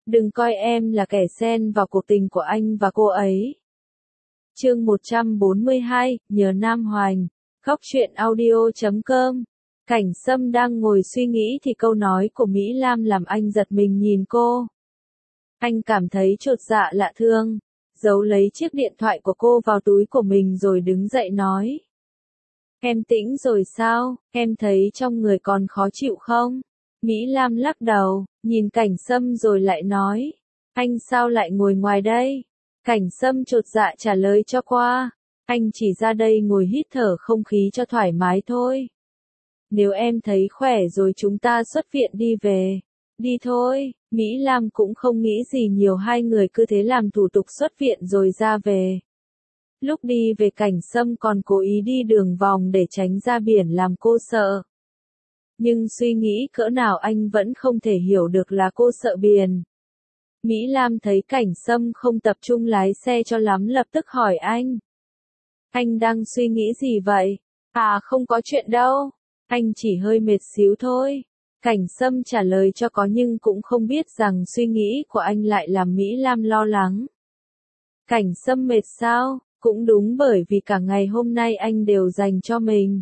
Đừng coi em là kẻ xen vào cuộc tình của anh và cô ấy. Chương 142, nhớ Nam Hoành. Góc truyện audio.com. Cảnh Sâm đang ngồi suy nghĩ thì câu nói của Mỹ Lam làm anh giật mình nhìn cô. Anh cảm thấy chột dạ lạ thương, giấu lấy chiếc điện thoại của cô vào túi của mình rồi đứng dậy nói. Em tĩnh rồi sao, em thấy trong người còn khó chịu không? Mỹ Lam lắc đầu, nhìn Cảnh Sâm rồi lại nói. Anh sao lại ngồi ngoài đây? Cảnh Sâm chột dạ trả lời cho qua. Anh chỉ ra đây ngồi hít thở không khí cho thoải mái thôi. Nếu em thấy khỏe rồi chúng ta xuất viện đi về. Đi thôi, Mỹ Lam cũng không nghĩ gì nhiều, hai người cứ thế làm thủ tục xuất viện rồi ra về. Lúc đi về Cảnh Sâm còn cố ý đi đường vòng để tránh ra biển làm cô sợ. Nhưng suy nghĩ cỡ nào anh vẫn không thể hiểu được là cô sợ biển. Mỹ Lam thấy Cảnh Sâm không tập trung lái xe cho lắm lập tức hỏi anh. Anh đang suy nghĩ gì vậy? À không có chuyện đâu, anh chỉ hơi mệt xíu thôi. Cảnh Sâm trả lời cho có nhưng cũng không biết rằng suy nghĩ của anh lại làm Mỹ Lam lo lắng. Cảnh Sâm mệt sao? Cũng đúng, bởi vì cả ngày hôm nay anh đều dành cho mình.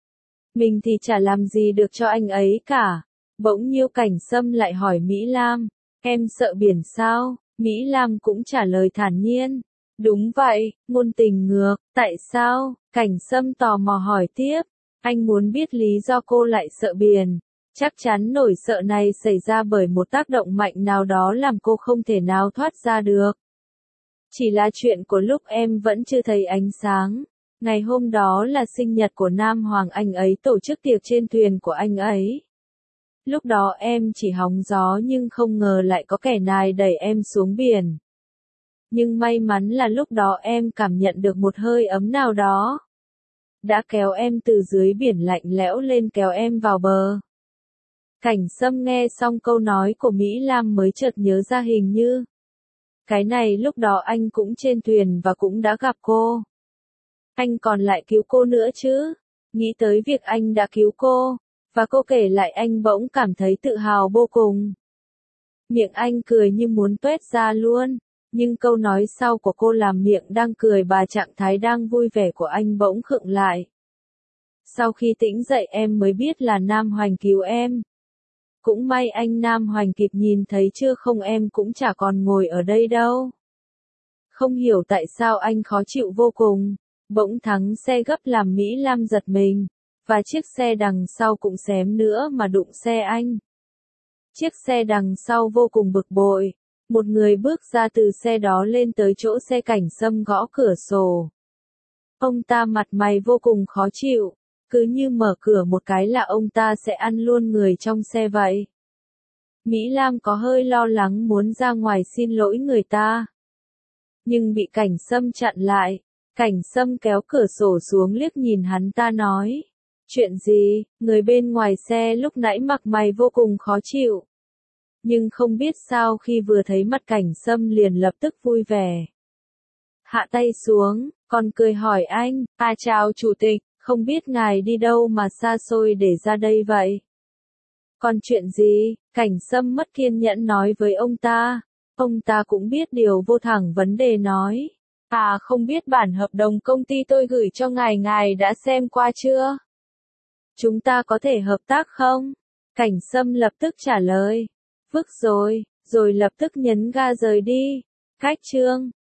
Mình thì chả làm gì được cho anh ấy cả. Bỗng nhiêu Cảnh Sâm lại hỏi Mỹ Lam, em sợ biển sao? Mỹ Lam cũng trả lời thản nhiên. Đúng vậy, ngôn tình ngược, tại sao? Cảnh Sâm tò mò hỏi tiếp. Anh muốn biết lý do cô lại sợ biển. Chắc chắn nỗi sợ này xảy ra bởi một tác động mạnh nào đó làm cô không thể nào thoát ra được. Chỉ là chuyện của lúc em vẫn chưa thấy ánh sáng. Ngày hôm đó là sinh nhật của Nam Hoàng, anh ấy tổ chức tiệc trên thuyền của anh ấy. Lúc đó em chỉ hóng gió nhưng không ngờ lại có kẻ này đẩy em xuống biển. Nhưng may mắn là lúc đó em cảm nhận được một hơi ấm nào đó. Đã kéo em từ dưới biển lạnh lẽo lên kéo em vào bờ. Cảnh Sâm nghe xong câu nói của Mỹ Lam mới chợt nhớ ra hình như. Cái này lúc đó anh cũng trên thuyền và cũng đã gặp cô. Anh còn lại cứu cô nữa chứ. Nghĩ tới việc anh đã cứu cô, và cô kể lại anh bỗng cảm thấy tự hào vô cùng. Miệng anh cười như muốn tuét ra luôn, nhưng câu nói sau của cô làm miệng đang cười và trạng thái đang vui vẻ của anh bỗng khựng lại. Sau khi tỉnh dậy em mới biết là Nam Hoành cứu em. Cũng may anh Nam Hoành kịp nhìn thấy chứ không em cũng chả còn ngồi ở đây đâu. Không hiểu tại sao anh khó chịu vô cùng. Bỗng thắng xe gấp làm Mỹ Lam giật mình. Và chiếc xe đằng sau cũng xém nữa mà đụng xe anh. Chiếc xe đằng sau vô cùng bực bội. Một người bước ra từ xe đó lên tới chỗ xe. Cảnh Sâm gõ cửa sổ. Ông ta mặt mày vô cùng khó chịu. Cứ như mở cửa một cái là ông ta sẽ ăn luôn người trong xe vậy. Mỹ Lam có hơi lo lắng muốn ra ngoài xin lỗi người ta. Nhưng bị Cảnh Sâm chặn lại. Cảnh Sâm kéo cửa sổ xuống liếc nhìn hắn ta nói. Chuyện gì? Người bên ngoài xe lúc nãy mặt mày vô cùng khó chịu. Nhưng không biết sao khi vừa thấy mặt Cảnh Sâm liền lập tức vui vẻ. Hạ tay xuống, còn cười hỏi anh, chào chủ tịch, không biết ngài đi đâu mà xa xôi để ra đây vậy? Còn chuyện gì? Cảnh Sâm mất kiên nhẫn nói với ông ta. Ông ta cũng biết điều vô thẳng vấn đề nói. Không biết bản hợp đồng công ty tôi gửi cho ngài đã xem qua chưa? Chúng ta có thể hợp tác không? Cảnh Sâm lập tức trả lời. Vứt rồi lập tức nhấn ga rời đi. Cách chương.